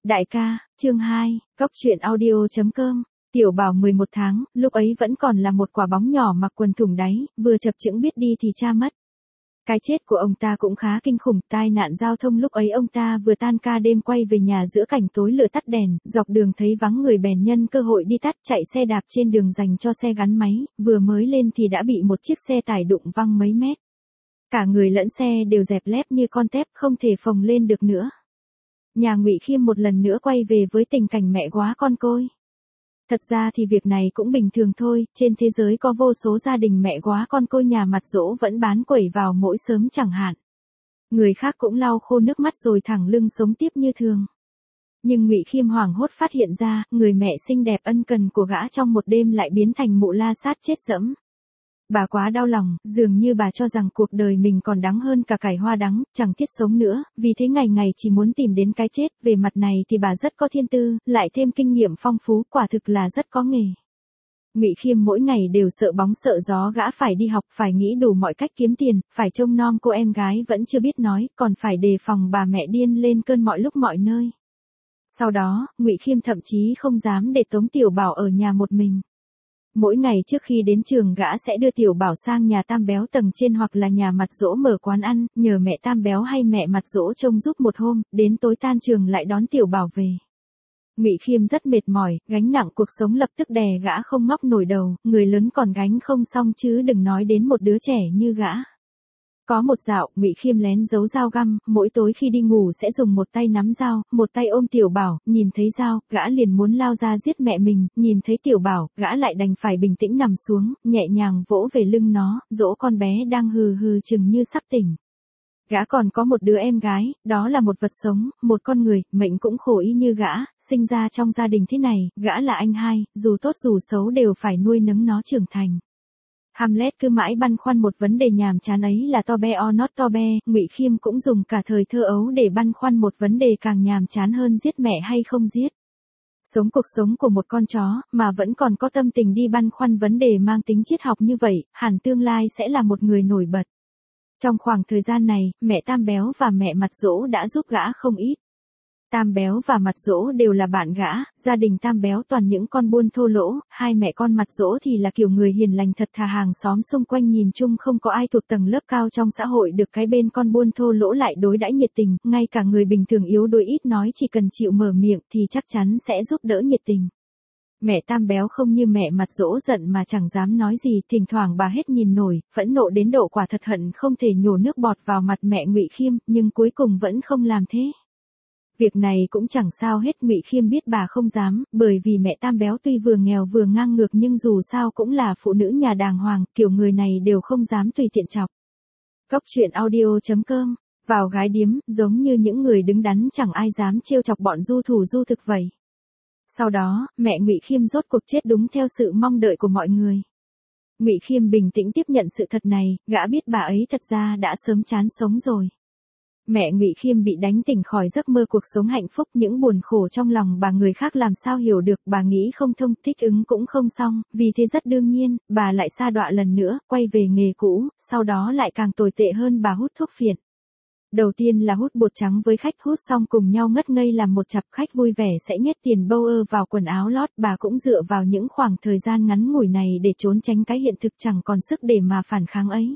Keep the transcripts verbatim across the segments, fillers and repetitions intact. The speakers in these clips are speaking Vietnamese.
Đại ca, chương hai, Cóc truyện audio.com. Tiểu Bảo mười một tháng, lúc ấy vẫn còn là một quả bóng nhỏ mặc quần thủng đáy, vừa chập chững biết đi thì cha mất. Cái chết của ông ta cũng khá kinh khủng, tai nạn giao thông lúc ấy ông ta vừa tan ca đêm quay về nhà giữa cảnh tối lửa tắt đèn, dọc đường thấy vắng người bèn nhân cơ hội đi tắt chạy xe đạp trên đường dành cho xe gắn máy, vừa mới lên thì đã bị một chiếc xe tải đụng văng mấy mét. Cả người lẫn xe đều dẹp lép như con tép không thể phồng lên được nữa. Nhà Ngụy Khiêm một lần nữa quay về với tình cảnh mẹ quá con côi. Thật ra thì việc này cũng bình thường thôi, trên thế giới có vô số gia đình mẹ quá con côi nhà mặt dỗ vẫn bán quẩy vào mỗi sớm chẳng hạn. Người khác cũng lau khô nước mắt rồi thẳng lưng sống tiếp như thường. Nhưng Ngụy Khiêm hoảng hốt phát hiện ra, người mẹ xinh đẹp ân cần của gã trong một đêm lại biến thành mụ la sát chết dẫm. Bà quá đau lòng, dường như bà cho rằng cuộc đời mình còn đắng hơn cả cải hoa đắng, chẳng thiết sống nữa, vì thế ngày ngày chỉ muốn tìm đến cái chết. Về mặt này thì bà rất có thiên tư, lại thêm kinh nghiệm phong phú, quả thực là rất có nghề. Ngụy Khiêm mỗi ngày đều sợ bóng sợ gió gã phải đi học, phải nghĩ đủ mọi cách kiếm tiền, phải trông nom cô em gái vẫn chưa biết nói, còn phải đề phòng bà mẹ điên lên cơn mọi lúc mọi nơi. Sau đó, Ngụy Khiêm thậm chí không dám để Tống Tiểu Bảo ở nhà một mình. Mỗi ngày trước khi đến trường gã sẽ đưa Tiểu Bảo sang nhà Tam Béo tầng trên hoặc là nhà Mặt Dỗ mở quán ăn, nhờ mẹ Tam Béo hay mẹ Mặt Dỗ trông giúp một hôm, đến tối tan trường lại đón Tiểu Bảo về. Ngụy Khiêm rất mệt mỏi, gánh nặng cuộc sống lập tức đè gã không ngóc nổi đầu, người lớn còn gánh không xong chứ đừng nói đến một đứa trẻ như gã. Có một dạo, Ngụy Khiêm lén giấu dao găm, mỗi tối khi đi ngủ sẽ dùng một tay nắm dao, một tay ôm Tiểu Bảo, nhìn thấy dao, gã liền muốn lao ra giết mẹ mình, nhìn thấy Tiểu Bảo, gã lại đành phải bình tĩnh nằm xuống, nhẹ nhàng vỗ về lưng nó, dỗ con bé đang hừ hừ chừng như sắp tỉnh. Gã còn có một đứa em gái, đó là một vật sống, một con người, mệnh cũng khổ y như gã, sinh ra trong gia đình thế này, gã là anh hai, dù tốt dù xấu đều phải nuôi nấng nó trưởng thành. Hamlet cứ mãi băn khoăn một vấn đề nhàm chán ấy là to be or not to be, Ngụy Khiêm cũng dùng cả thời thơ ấu để băn khoăn một vấn đề càng nhàm chán hơn giết mẹ hay không giết. Sống cuộc sống của một con chó, mà vẫn còn có tâm tình đi băn khoăn vấn đề mang tính triết học như vậy, hẳn tương lai sẽ là một người nổi bật. Trong khoảng thời gian này, mẹ Tam Béo và mẹ Mặt Dỗ đã giúp gã không ít. Tam Béo và Mặt Dỗ đều là bạn gã, gia đình Tam Béo toàn những con buôn thô lỗ, hai mẹ con Mặt Dỗ thì là kiểu người hiền lành thật thà, hàng xóm xung quanh nhìn chung không có ai thuộc tầng lớp cao trong xã hội được cái bên con buôn thô lỗ lại đối đãi nhiệt tình, ngay cả người bình thường yếu đuối ít nói chỉ cần chịu mở miệng thì chắc chắn sẽ giúp đỡ nhiệt tình. Mẹ Tam Béo không như mẹ Mặt Dỗ giận mà chẳng dám nói gì, thỉnh thoảng bà hết nhìn nổi, phẫn nộ đến độ quả thật hận không thể nhổ nước bọt vào mặt mẹ Ngụy Khiêm, nhưng cuối cùng vẫn không làm thế. Việc này cũng chẳng sao hết, Ngụy Khiêm biết bà không dám, bởi vì mẹ Tam Béo tuy vừa nghèo vừa ngang ngược nhưng dù sao cũng là phụ nữ nhà đàng hoàng, kiểu người này đều không dám tùy tiện chọc. Cóc truyện audio.com. Vào gái điếm, giống như những người đứng đắn chẳng ai dám trêu chọc bọn du thủ du thực vậy. Sau đó, mẹ Ngụy Khiêm rốt cuộc chết đúng theo sự mong đợi của mọi người. Ngụy Khiêm bình tĩnh tiếp nhận sự thật này, gã biết bà ấy thật ra đã sớm chán sống rồi. Mẹ Ngụy Khiêm bị đánh tỉnh khỏi giấc mơ cuộc sống hạnh phúc, những buồn khổ trong lòng bà người khác làm sao hiểu được, bà nghĩ không thông, thích ứng cũng không xong, vì thế rất đương nhiên, bà lại sa đọa lần nữa, quay về nghề cũ, sau đó lại càng tồi tệ hơn, bà hút thuốc phiện. Đầu tiên là hút bột trắng với khách, hút xong cùng nhau ngất ngây làm một chặp, khách vui vẻ sẽ nhét tiền bâu ơ vào quần áo lót, bà cũng dựa vào những khoảng thời gian ngắn ngủi này để trốn tránh cái hiện thực chẳng còn sức để mà phản kháng ấy.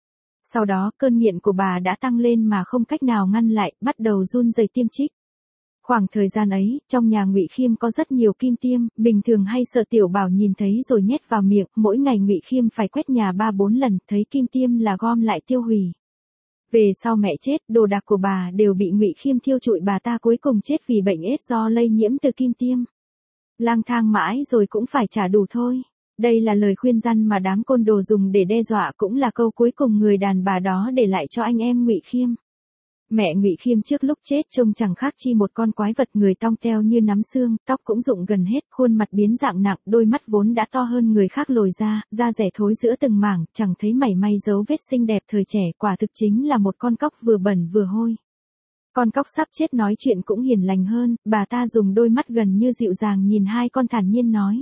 Sau đó, cơn nghiện của bà đã tăng lên mà không cách nào ngăn lại, bắt đầu run rẩy tiêm trích. Khoảng thời gian ấy, trong nhà Ngụy Khiêm có rất nhiều kim tiêm, bình thường hay sợ Tiểu Bảo nhìn thấy rồi nhét vào miệng, mỗi ngày Ngụy Khiêm phải quét nhà ba bốn lần, thấy kim tiêm là gom lại tiêu hủy. Về sau mẹ chết, đồ đạc của bà đều bị Ngụy Khiêm thiêu trụi, bà ta cuối cùng chết vì bệnh ết do lây nhiễm từ kim tiêm. Lang thang mãi rồi cũng phải trả đủ thôi. Đây là lời khuyên răn mà đám côn đồ dùng để đe dọa, cũng là câu cuối cùng người đàn bà đó để lại cho anh em Ngụy Khiêm. Mẹ Ngụy Khiêm trước lúc chết trông chẳng khác chi một con quái vật, người tong teo như nắm xương, tóc cũng rụng gần hết, khuôn mặt biến dạng nặng, đôi mắt vốn đã to hơn người khác lồi ra, da rẻ thối giữa từng mảng, chẳng thấy mảy may dấu vết xinh đẹp thời trẻ, quả thực chính là một con cóc vừa bẩn vừa hôi. Con cóc sắp chết nói chuyện cũng hiền lành hơn, bà ta dùng đôi mắt gần như dịu dàng nhìn hai con thản nhiên nói.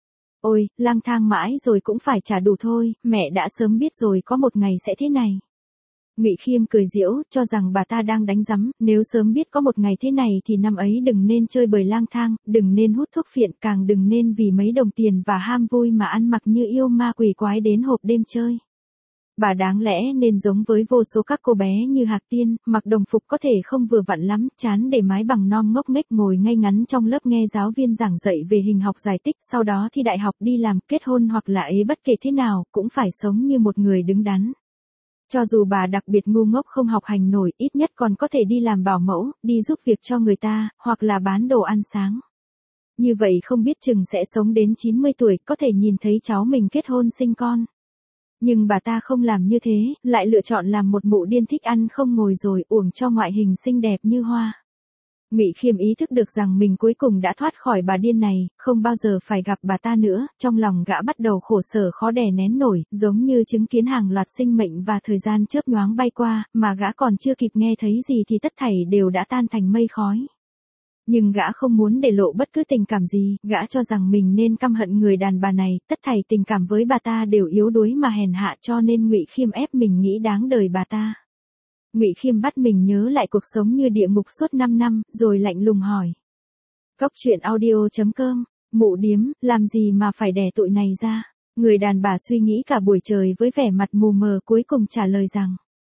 Ôi, lang thang mãi rồi cũng phải trả đủ thôi, mẹ đã sớm biết rồi có một ngày sẽ thế này. Ngụy Khiêm cười giễu, cho rằng bà ta đang đánh rắm, nếu sớm biết có một ngày thế này thì năm ấy đừng nên chơi bời lang thang, đừng nên hút thuốc phiện, càng đừng nên vì mấy đồng tiền và ham vui mà ăn mặc như yêu ma quỷ quái đến hộp đêm chơi. Bà đáng lẽ nên giống với vô số các cô bé như Hạc Tiên, mặc đồng phục có thể không vừa vặn lắm, trán để mái bằng non ngốc nghếch ngồi ngay ngắn trong lớp nghe giáo viên giảng dạy về hình học giải tích, sau đó thi đại học đi làm, kết hôn hoặc là ế bất kể thế nào, cũng phải sống như một người đứng đắn. Cho dù bà đặc biệt ngu ngốc không học hành nổi, ít nhất còn có thể đi làm bảo mẫu, đi giúp việc cho người ta, hoặc là bán đồ ăn sáng. Như vậy không biết chừng sẽ sống đến chín mươi tuổi, có thể nhìn thấy cháu mình kết hôn sinh con. Nhưng bà ta không làm như thế, lại lựa chọn làm một mụ điên thích ăn không ngồi rồi uổng cho ngoại hình xinh đẹp như hoa. Ngụy Khiêm ý thức được rằng mình cuối cùng đã thoát khỏi bà điên này, không bao giờ phải gặp bà ta nữa, trong lòng gã bắt đầu khổ sở khó đè nén nổi, giống như chứng kiến hàng loạt sinh mệnh và thời gian chớp nhoáng bay qua, mà gã còn chưa kịp nghe thấy gì thì tất thảy đều đã tan thành mây khói. Nhưng gã không muốn để lộ bất cứ tình cảm gì, gã cho rằng mình nên căm hận người đàn bà này, tất thảy tình cảm với bà ta đều yếu đuối mà hèn hạ, cho nên Ngụy Khiêm ép mình nghĩ đáng đời bà ta. Ngụy Khiêm bắt mình nhớ lại cuộc sống như địa ngục suốt năm năm, rồi lạnh lùng hỏi. Cóc truyện audio chấm com, mụ điếm, làm gì mà phải đẻ tụi này ra? Người đàn bà suy nghĩ cả buổi trời với vẻ mặt mù mờ cuối cùng trả lời rằng.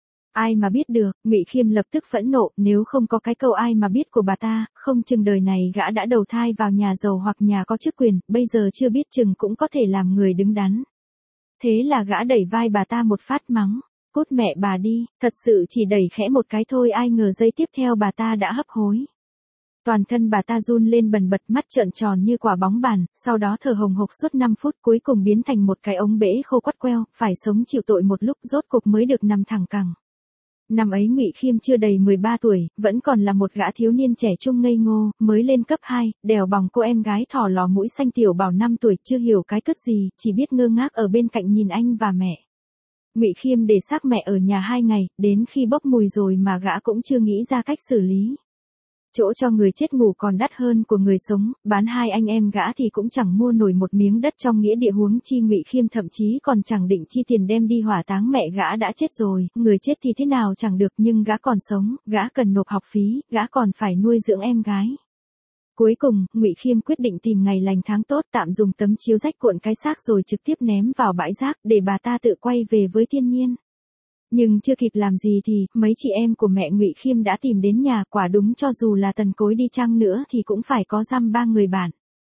Ai mà biết được, Ngụy Khiêm lập tức phẫn nộ, nếu không có cái câu ai mà biết của bà ta, không chừng đời này gã đã đầu thai vào nhà giàu hoặc nhà có chức quyền, bây giờ chưa biết chừng cũng có thể làm người đứng đắn. Thế là gã đẩy vai bà ta một phát mắng. Cút mẹ bà đi, thật sự chỉ đẩy khẽ một cái thôi, ai ngờ giây tiếp theo bà ta đã hấp hối. Toàn thân bà ta run lên bần bật, mắt trợn tròn như quả bóng bàn, sau đó thở hồng hộc suốt năm phút, cuối cùng biến thành một cái ống bể khô quắt queo, phải sống chịu tội một lúc rốt cục mới được nằm thẳng cẳng. Năm ấy Ngụy Khiêm chưa đầy mười ba tuổi, vẫn còn là một gã thiếu niên trẻ trung ngây ngô, mới lên cấp hai, đèo bòng cô em gái thỏ lò mũi xanh Tiểu Bảo năm tuổi, chưa hiểu cái cất gì, chỉ biết ngơ ngác ở bên cạnh nhìn anh và mẹ. Ngụy Khiêm để xác mẹ ở nhà hai ngày, đến khi bốc mùi rồi mà gã cũng chưa nghĩ ra cách xử lý. Chỗ cho người chết ngủ còn đắt hơn của người sống, bán hai anh em gã thì cũng chẳng mua nổi một miếng đất trong nghĩa địa, huống chi Ngụy Khiêm thậm chí còn chẳng định chi tiền đem đi hỏa táng mẹ gã đã chết rồi, người chết thì thế nào chẳng được, nhưng gã còn sống, gã cần nộp học phí, gã còn phải nuôi dưỡng em gái. Cuối cùng, Ngụy Khiêm quyết định tìm ngày lành tháng tốt, tạm dùng tấm chiếu rách cuộn cái xác rồi trực tiếp ném vào bãi rác để bà ta tự quay về với thiên nhiên. Nhưng chưa kịp làm gì thì, mấy chị em của mẹ Ngụy Khiêm đã tìm đến nhà, quả đúng cho dù là tần cối đi chăng nữa thì cũng phải có dăm ba người bạn.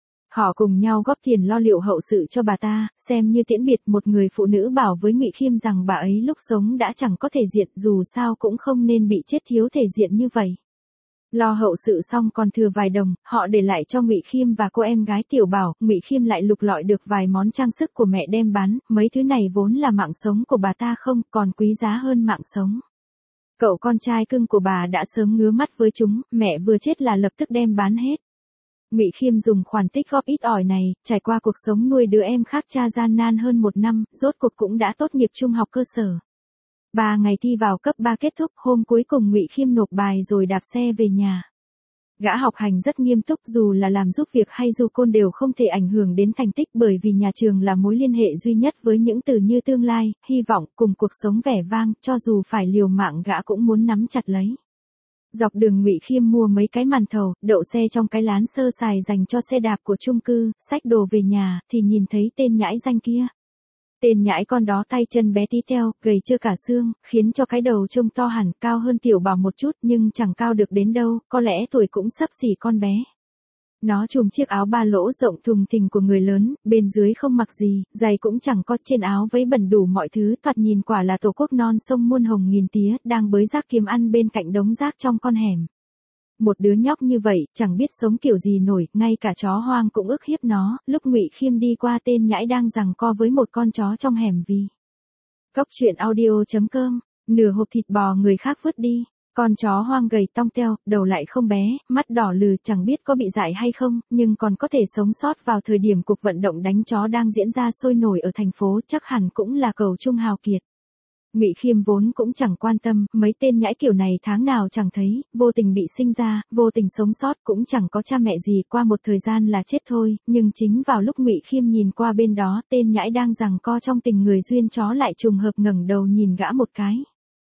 Họ cùng nhau góp tiền lo liệu hậu sự cho bà ta, xem như tiễn biệt. Một người phụ nữ bảo với Ngụy Khiêm rằng bà ấy lúc sống đã chẳng có thể diện, dù sao cũng không nên bị chết thiếu thể diện như vậy. Lo hậu sự xong còn thừa vài đồng, họ để lại cho Ngụy Khiêm và cô em gái Tiểu Bảo. Ngụy Khiêm lại lục lọi được vài món trang sức của mẹ đem bán, mấy thứ này vốn là mạng sống của bà ta không, còn quý giá hơn mạng sống. Cậu con trai cưng của bà đã sớm ngứa mắt với chúng, mẹ vừa chết là lập tức đem bán hết. Ngụy Khiêm dùng khoản tích góp ít ỏi này, trải qua cuộc sống nuôi đứa em khác cha gian nan hơn một năm, rốt cuộc cũng đã tốt nghiệp trung học cơ sở. Ba ngày thi vào cấp ba kết thúc, hôm cuối cùng Ngụy Khiêm nộp bài rồi đạp xe về nhà. Gã học hành rất nghiêm túc, dù là làm giúp việc hay du côn đều không thể ảnh hưởng đến thành tích, bởi vì nhà trường là mối liên hệ duy nhất với những từ như tương lai, hy vọng, cùng cuộc sống vẻ vang, cho dù phải liều mạng gã cũng muốn nắm chặt lấy. Dọc đường Ngụy Khiêm mua mấy cái màn thầu, đậu xe trong cái lán sơ sài dành cho xe đạp của chung cư, xách đồ về nhà, thì nhìn thấy tên nhãi danh kia. Tên nhãi con đó tay chân bé tí teo, gầy chưa cả xương, khiến cho cái đầu trông to hẳn, cao hơn Tiểu Bảo một chút nhưng chẳng cao được đến đâu, có lẽ tuổi cũng xấp xỉ con bé. Nó trùm chiếc áo ba lỗ rộng thùng thình của người lớn, bên dưới không mặc gì, giày cũng chẳng có, trên áo vấy bẩn đủ mọi thứ, thoạt nhìn quả là tổ quốc non sông muôn hồng nghìn tía, đang bới rác kiếm ăn bên cạnh đống rác trong con hẻm. Một đứa nhóc như vậy, chẳng biết sống kiểu gì nổi, ngay cả chó hoang cũng ức hiếp nó. Lúc Ngụy Khiêm đi qua, tên nhãi đang giằng co với một con chó trong hẻm vì. Cóc truyện audio chấm com, nửa hộp thịt bò người khác vứt đi. Con chó hoang gầy tong teo, đầu lại không bé, mắt đỏ lừ, chẳng biết có bị dại hay không, nhưng còn có thể sống sót vào thời điểm cuộc vận động đánh chó đang diễn ra sôi nổi ở thành phố, chắc hẳn cũng là cầu trung hào kiệt. Ngụy Khiêm vốn cũng chẳng quan tâm, mấy tên nhãi kiểu này tháng nào chẳng thấy, vô tình bị sinh ra, vô tình sống sót, cũng chẳng có cha mẹ gì, qua một thời gian là chết thôi, nhưng chính vào lúc Ngụy Khiêm nhìn qua bên đó, tên nhãi đang giằng co trong tình người duyên chó lại trùng hợp ngẩng đầu nhìn gã một cái.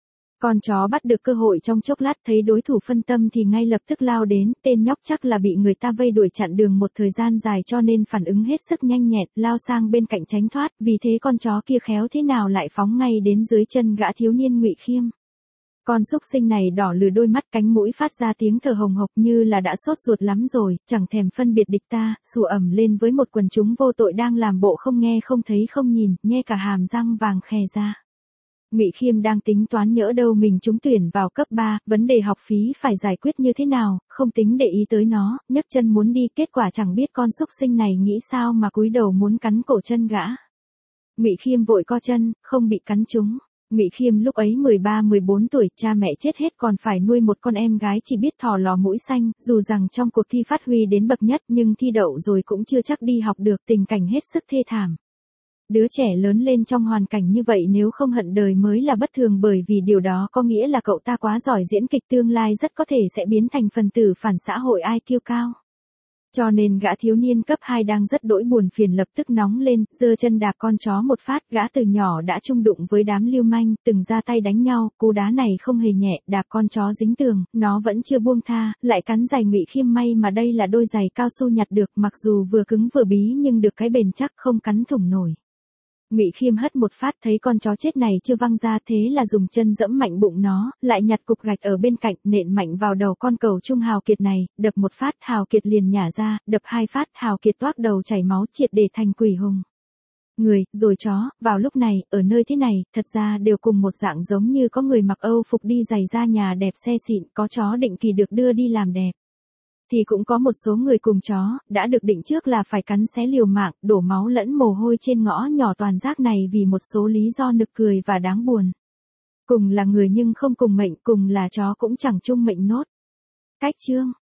Con chó bắt được cơ hội trong chốc lát, thấy đối thủ phân tâm thì ngay lập tức lao đến, tên nhóc chắc là bị người ta vây đuổi chặn đường một thời gian dài cho nên phản ứng hết sức nhanh nhẹn, lao sang bên cạnh tránh thoát, vì thế con chó kia khéo thế nào lại phóng ngay đến dưới chân gã thiếu niên Ngụy Khiêm. Con súc sinh này đỏ lừ đôi mắt, cánh mũi phát ra tiếng thở hồng hộc như là đã sốt ruột lắm rồi, chẳng thèm phân biệt địch ta, sủa ầm lên với một quần chúng vô tội đang làm bộ không nghe không thấy không nhìn, nhe cả hàm răng vàng khè ra. Ngụy Khiêm đang tính toán nhỡ đâu mình trúng tuyển vào cấp ba, vấn đề học phí phải giải quyết như thế nào, không tính để ý tới nó, nhấc chân muốn đi, kết quả chẳng biết con súc sinh này nghĩ sao mà cúi đầu muốn cắn cổ chân gã. Ngụy Khiêm vội co chân, không bị cắn trúng. Ngụy Khiêm lúc ấy mười ba mười bốn tuổi, cha mẹ chết hết còn phải nuôi một con em gái chỉ biết thò lò mũi xanh, dù rằng trong cuộc thi phát huy đến bậc nhất nhưng thi đậu rồi cũng chưa chắc đi học được, tình cảnh hết sức thê thảm. Đứa trẻ lớn lên trong hoàn cảnh như vậy nếu không hận đời mới là bất thường, bởi vì điều đó có nghĩa là cậu ta quá giỏi diễn kịch, tương lai rất có thể sẽ biến thành phần tử phản xã hội i kiu cao. Cho nên gã thiếu niên cấp hai đang rất đỗi buồn phiền lập tức nóng lên, giơ chân đạp con chó một phát, gã từ nhỏ đã chung đụng với đám lưu manh, từng ra tay đánh nhau, cú đá này không hề nhẹ, đạp con chó dính tường, nó vẫn chưa buông tha, lại cắn giày Ngụy Khiêm, may mà đây là đôi giày cao su nhặt được, mặc dù vừa cứng vừa bí nhưng được cái bền chắc không cắn thủng nổi. Ngụy Khiêm hất một phát, thấy con chó chết này chưa văng ra, thế là dùng chân dẫm mạnh bụng nó, lại nhặt cục gạch ở bên cạnh, nện mạnh vào đầu con cẩu trung hào kiệt này, đập một phát, hào kiệt liền nhả ra, đập hai phát, hào kiệt toác đầu chảy máu, triệt để thành quỷ hùng. Người, rồi chó, vào lúc này, ở nơi thế này, thật ra đều cùng một dạng, giống như có người mặc Âu phục đi giày ra nhà đẹp xe xịn, có chó định kỳ được đưa đi làm đẹp. Thì cũng có một số người cùng chó, đã được định trước là phải cắn xé liều mạng, đổ máu lẫn mồ hôi trên ngõ nhỏ toàn rác này vì một số lý do nực cười và đáng buồn. Cùng là người nhưng không cùng mệnh, cùng là chó cũng chẳng chung mệnh nốt. Cách chương